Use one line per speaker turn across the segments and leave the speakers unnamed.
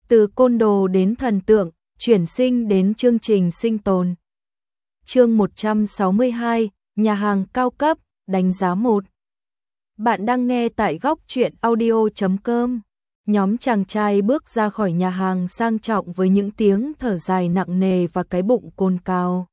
Từ côn đồ đến thần tượng, chuyển sinh đến chương trình sinh tồn. Chương 162, nhà hàng cao cấp, đánh giá 1. Bạn đang nghe tại góc truyện audio.com. Nhóm chàng trai bước ra khỏi nhà hàng sang trọng với những tiếng thở dài nặng nề và cái bụng cồn cào.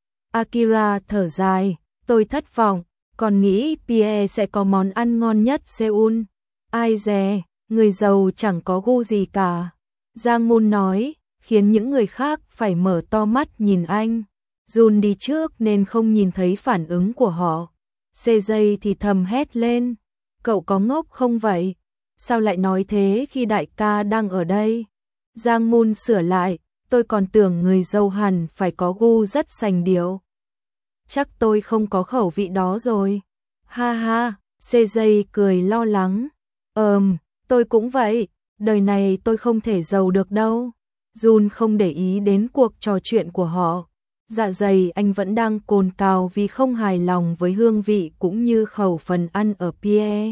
Akira thở dài, tôi thất vọng, còn nghĩ Pierre sẽ có món ăn ngon nhất Seoul. Ai dè, người giàu chẳng có gu gì cả. Giang Moon nói, khiến những người khác phải mở to mắt nhìn anh. Jun đi trước nên không nhìn thấy phản ứng của họ. CJ thì thầm hét lên, cậu có ngốc không vậy? Sao lại nói thế khi đại ca đang ở đây? Giang Moon sửa lại, tôi còn tưởng người giàu hẳn phải có gu rất sành điệu. Chắc tôi không có khẩu vị đó rồi. Ha ha, CJ cười lo lắng. Tôi cũng vậy, đời này tôi không thể giàu được đâu. Jun không để ý đến cuộc trò chuyện của họ. Dạ dày anh vẫn đang cồn cào vì không hài lòng với hương vị cũng như khẩu phần ăn ở Pierre.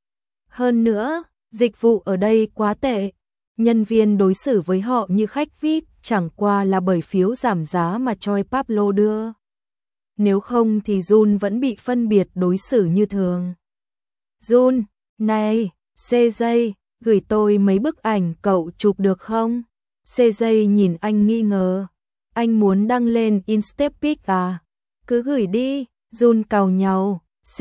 Hơn nữa, dịch vụ ở đây quá tệ. Nhân viên đối xử với họ như khách VIP, chẳng qua là bởi phiếu giảm giá mà Choi Pablo đưa. Nếu không thì Jun vẫn bị phân biệt đối xử như thường. Jun, này, CJ, gửi tôi mấy bức ảnh cậu chụp được không? CJ nhìn anh nghi ngờ. Anh muốn đăng lên Instapic à? Cứ gửi đi, Jun càu nhàu.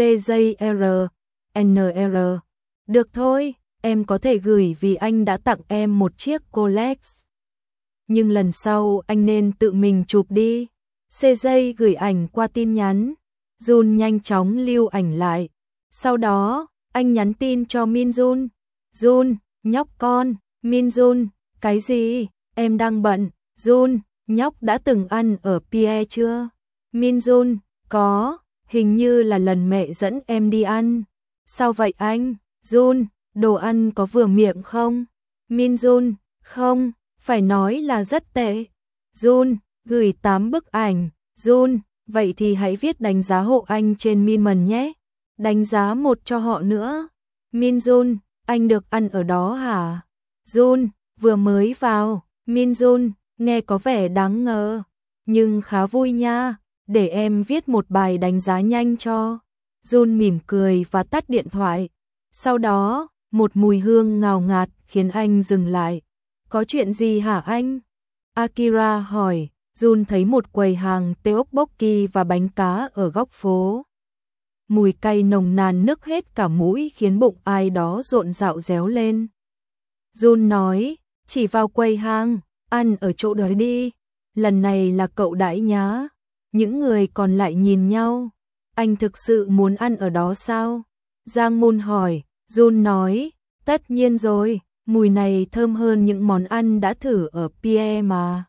CJR, NR. Được thôi, em có thể gửi vì anh đã tặng em một chiếc Rolex. Nhưng lần sau anh nên tự mình chụp đi. CJ gửi ảnh qua tin nhắn. Jun nhanh chóng lưu ảnh lại. Sau đó, anh nhắn tin cho Minjun. Jun, nhóc con, Minjun, cái gì? Em đang bận. Jun, nhóc đã từng ăn ở Pierre chưa? Minjun, có, hình như là lần mẹ dẫn em đi ăn. Sao vậy anh? Jun, đồ ăn có vừa miệng không? Minjun, không, phải nói là rất tệ. Jun, gửi 8 bức ảnh. Jun, vậy thì hãy viết đánh giá hộ anh trên Minman nhé. Đánh giá 1 cho họ nữa. Minjun, anh được ăn ở đó hả? Jun, vừa mới vào. Minjun, nghe có vẻ đáng ngờ, nhưng khá vui nha, để em viết một bài đánh giá nhanh cho. Jun mỉm cười và tắt điện thoại. Sau đó, một mùi hương ngào ngạt khiến anh dừng lại. Có chuyện gì hả anh? Akira hỏi. Jun thấy một quầy hàng tteokbokki và bánh cá ở góc phố. Mùi cay nồng nàn nức hết cả mũi khiến bụng ai đó rộn rạo réo lên. Jun nói, chỉ vào quầy hàng, ăn ở chỗ đó đi. Lần này là cậu đãi nhá. Những người còn lại nhìn nhau. Anh thực sự muốn ăn ở đó sao? Giang Moon hỏi. Jun nói, tất nhiên rồi, mùi này thơm hơn những món ăn đã thử ở Pierre mà.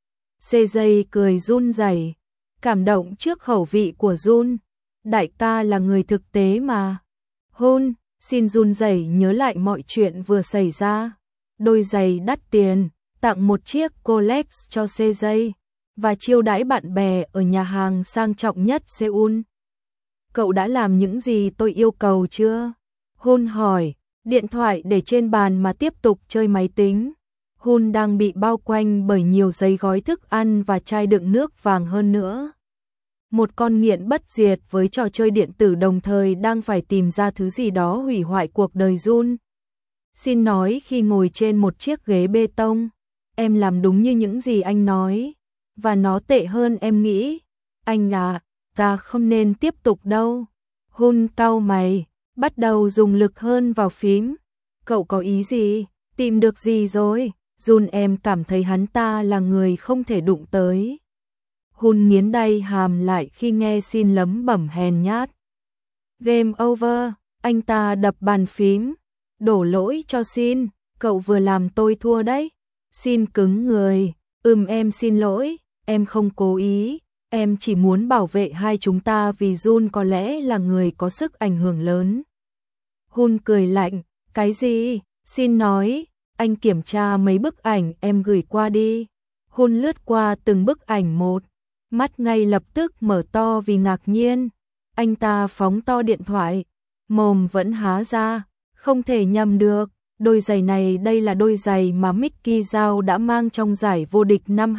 CJ cười run rẩy, cảm động trước khẩu vị của Jun. Đại ca là người thực tế mà. Hun, xin run rẩy nhớ lại mọi chuyện vừa xảy ra. Đôi giày đắt tiền, tặng một chiếc Rolex cho CJ và chiêu đãi bạn bè ở nhà hàng sang trọng nhất Seoul. Cậu đã làm những gì tôi yêu cầu chưa? Hun hỏi, điện thoại để trên bàn mà tiếp tục chơi máy tính. Hun đang bị bao quanh bởi nhiều giấy gói thức ăn và chai đựng nước vàng hơn nữa. Một con nghiện bất diệt với trò chơi điện tử đồng thời đang phải tìm ra thứ gì đó hủy hoại cuộc đời Jun. Xin nói khi ngồi trên một chiếc ghế bê tông, em làm đúng như những gì anh nói, và nó tệ hơn em nghĩ. Anh à, ta không nên tiếp tục đâu. Hun cau mày, bắt đầu dùng lực hơn vào phím. Cậu có ý gì? Tìm được gì rồi? Jun em cảm thấy hắn ta là người không thể đụng tới. Hun nghiến đay hàm lại khi nghe Xin lấm bẩm hèn nhát. Game over, anh ta đập bàn phím. Đổ lỗi cho Xin, cậu vừa làm tôi thua đấy. Xin cứng người, em xin lỗi, em không cố ý, em chỉ muốn bảo vệ hai chúng ta vì Jun có lẽ là người có sức ảnh hưởng lớn. Hun cười lạnh, cái gì? Xin nói, anh kiểm tra mấy bức ảnh em gửi qua đi. Hun lướt qua từng bức ảnh một, mắt ngay lập tức mở to vì ngạc nhiên. Anh ta phóng to điện thoại, mồm vẫn há ra, không thể nhầm được. Đôi giày này đây là đôi giày mà Mickey Zhao đã mang trong giải vô địch năm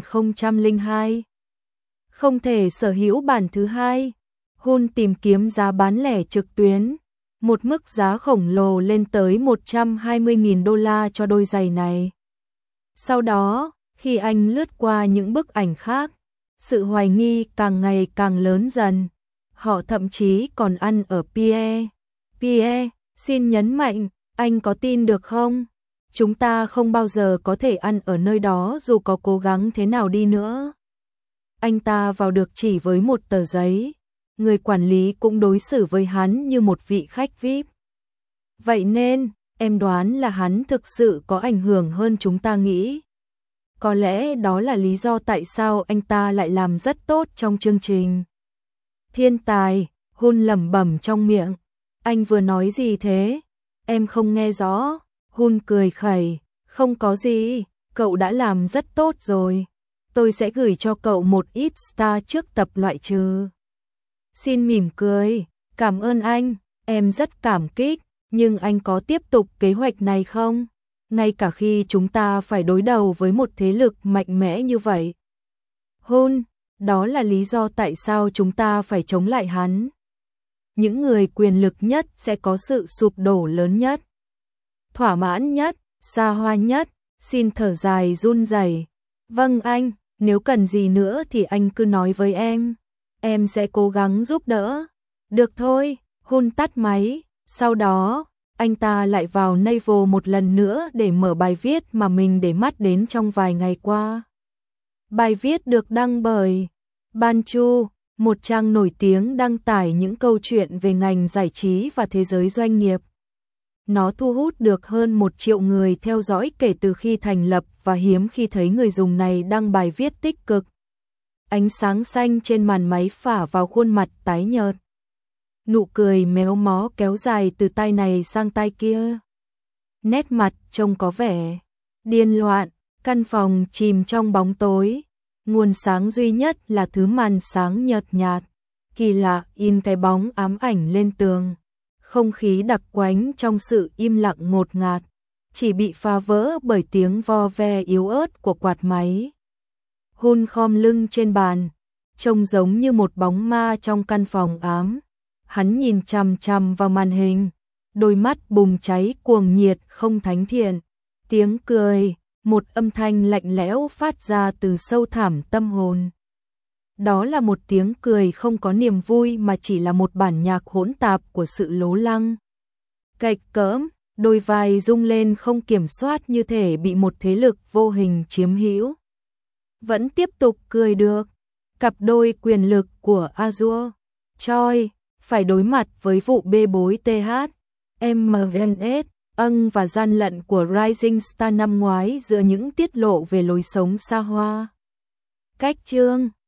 2002. Không thể sở hữu bản thứ hai. Hun tìm kiếm giá bán lẻ trực tuyến. Một mức giá khổng lồ lên tới 120.000 đô la cho đôi giày này. Sau đó, khi anh lướt qua những bức ảnh khác, sự hoài nghi càng ngày càng lớn dần. Họ thậm chí còn ăn ở Pierre. Pierre, xin nhấn mạnh, anh có tin được không? Chúng ta không bao giờ có thể ăn ở nơi đó dù có cố gắng thế nào đi nữa. Anh ta vào được chỉ với một tờ giấy. Người quản lý cũng đối xử với hắn như một vị khách VIP. Vậy nên, em đoán là hắn thực sự có ảnh hưởng hơn chúng ta nghĩ. Có lẽ đó là lý do tại sao anh ta lại làm rất tốt trong chương trình. Thiên tài, Hun lẩm bẩm trong miệng. Anh vừa nói gì thế? Em không nghe rõ. Hun cười khẩy. Không có gì, cậu đã làm rất tốt rồi. Tôi sẽ gửi cho cậu một ít star trước tập loại trừ. Xin mỉm cười. Cảm ơn anh, em rất cảm kích. Nhưng anh có tiếp tục kế hoạch này không? Ngay cả khi chúng ta phải đối đầu với một thế lực mạnh mẽ như vậy. Hun, đó là lý do tại sao chúng ta phải chống lại hắn. Những người quyền lực nhất sẽ có sự sụp đổ lớn nhất. Thỏa mãn nhất, xa hoa nhất, xin thở dài run rẩy. Vâng anh, nếu cần gì nữa thì anh cứ nói với em sẽ cố gắng giúp đỡ. Được thôi, Hun tắt máy, sau đó, anh ta lại vào Naver một lần nữa để mở bài viết mà mình để mắt đến trong vài ngày qua. Bài viết được đăng bởi Ban Chu, một trang nổi tiếng đăng tải những câu chuyện về ngành giải trí và thế giới doanh nghiệp. Nó thu hút được hơn 1 triệu người theo dõi kể từ khi thành lập và hiếm khi thấy người dùng này đăng bài viết tích cực. Ánh sáng xanh trên màn máy phả vào khuôn mặt tái nhợt. Nụ cười méo mó kéo dài từ tai này sang tai kia. Nét mặt trông có vẻ điên loạn, căn phòng chìm trong bóng tối. Nguồn sáng duy nhất là thứ màn sáng nhợt nhạt, kỳ lạ in cái bóng ám ảnh lên tường. Không khí đặc quánh trong sự im lặng ngột ngạt, chỉ bị phá vỡ bởi tiếng vo ve yếu ớt của quạt máy. Hun khom lưng trên bàn, trông giống như một bóng ma trong căn phòng ám. Hắn nhìn chằm chằm vào màn hình, đôi mắt bùng cháy cuồng nhiệt không thánh thiện. Tiếng cười, một âm thanh lạnh lẽo phát ra từ sâu thẳm tâm hồn. Đó là một tiếng cười không có niềm vui mà chỉ là một bản nhạc hỗn tạp của sự lố lăng. Cạch cỡm, đôi vai rung lên không kiểm soát như thể bị một thế lực vô hình chiếm hữu. Vẫn tiếp tục cười được. Cặp đôi quyền lực của Azure, Choi, phải đối mặt với vụ bê bối TH, MNS, và gian lận của Rising Star năm ngoái giữa những tiết lộ về lối sống xa hoa. Cách chương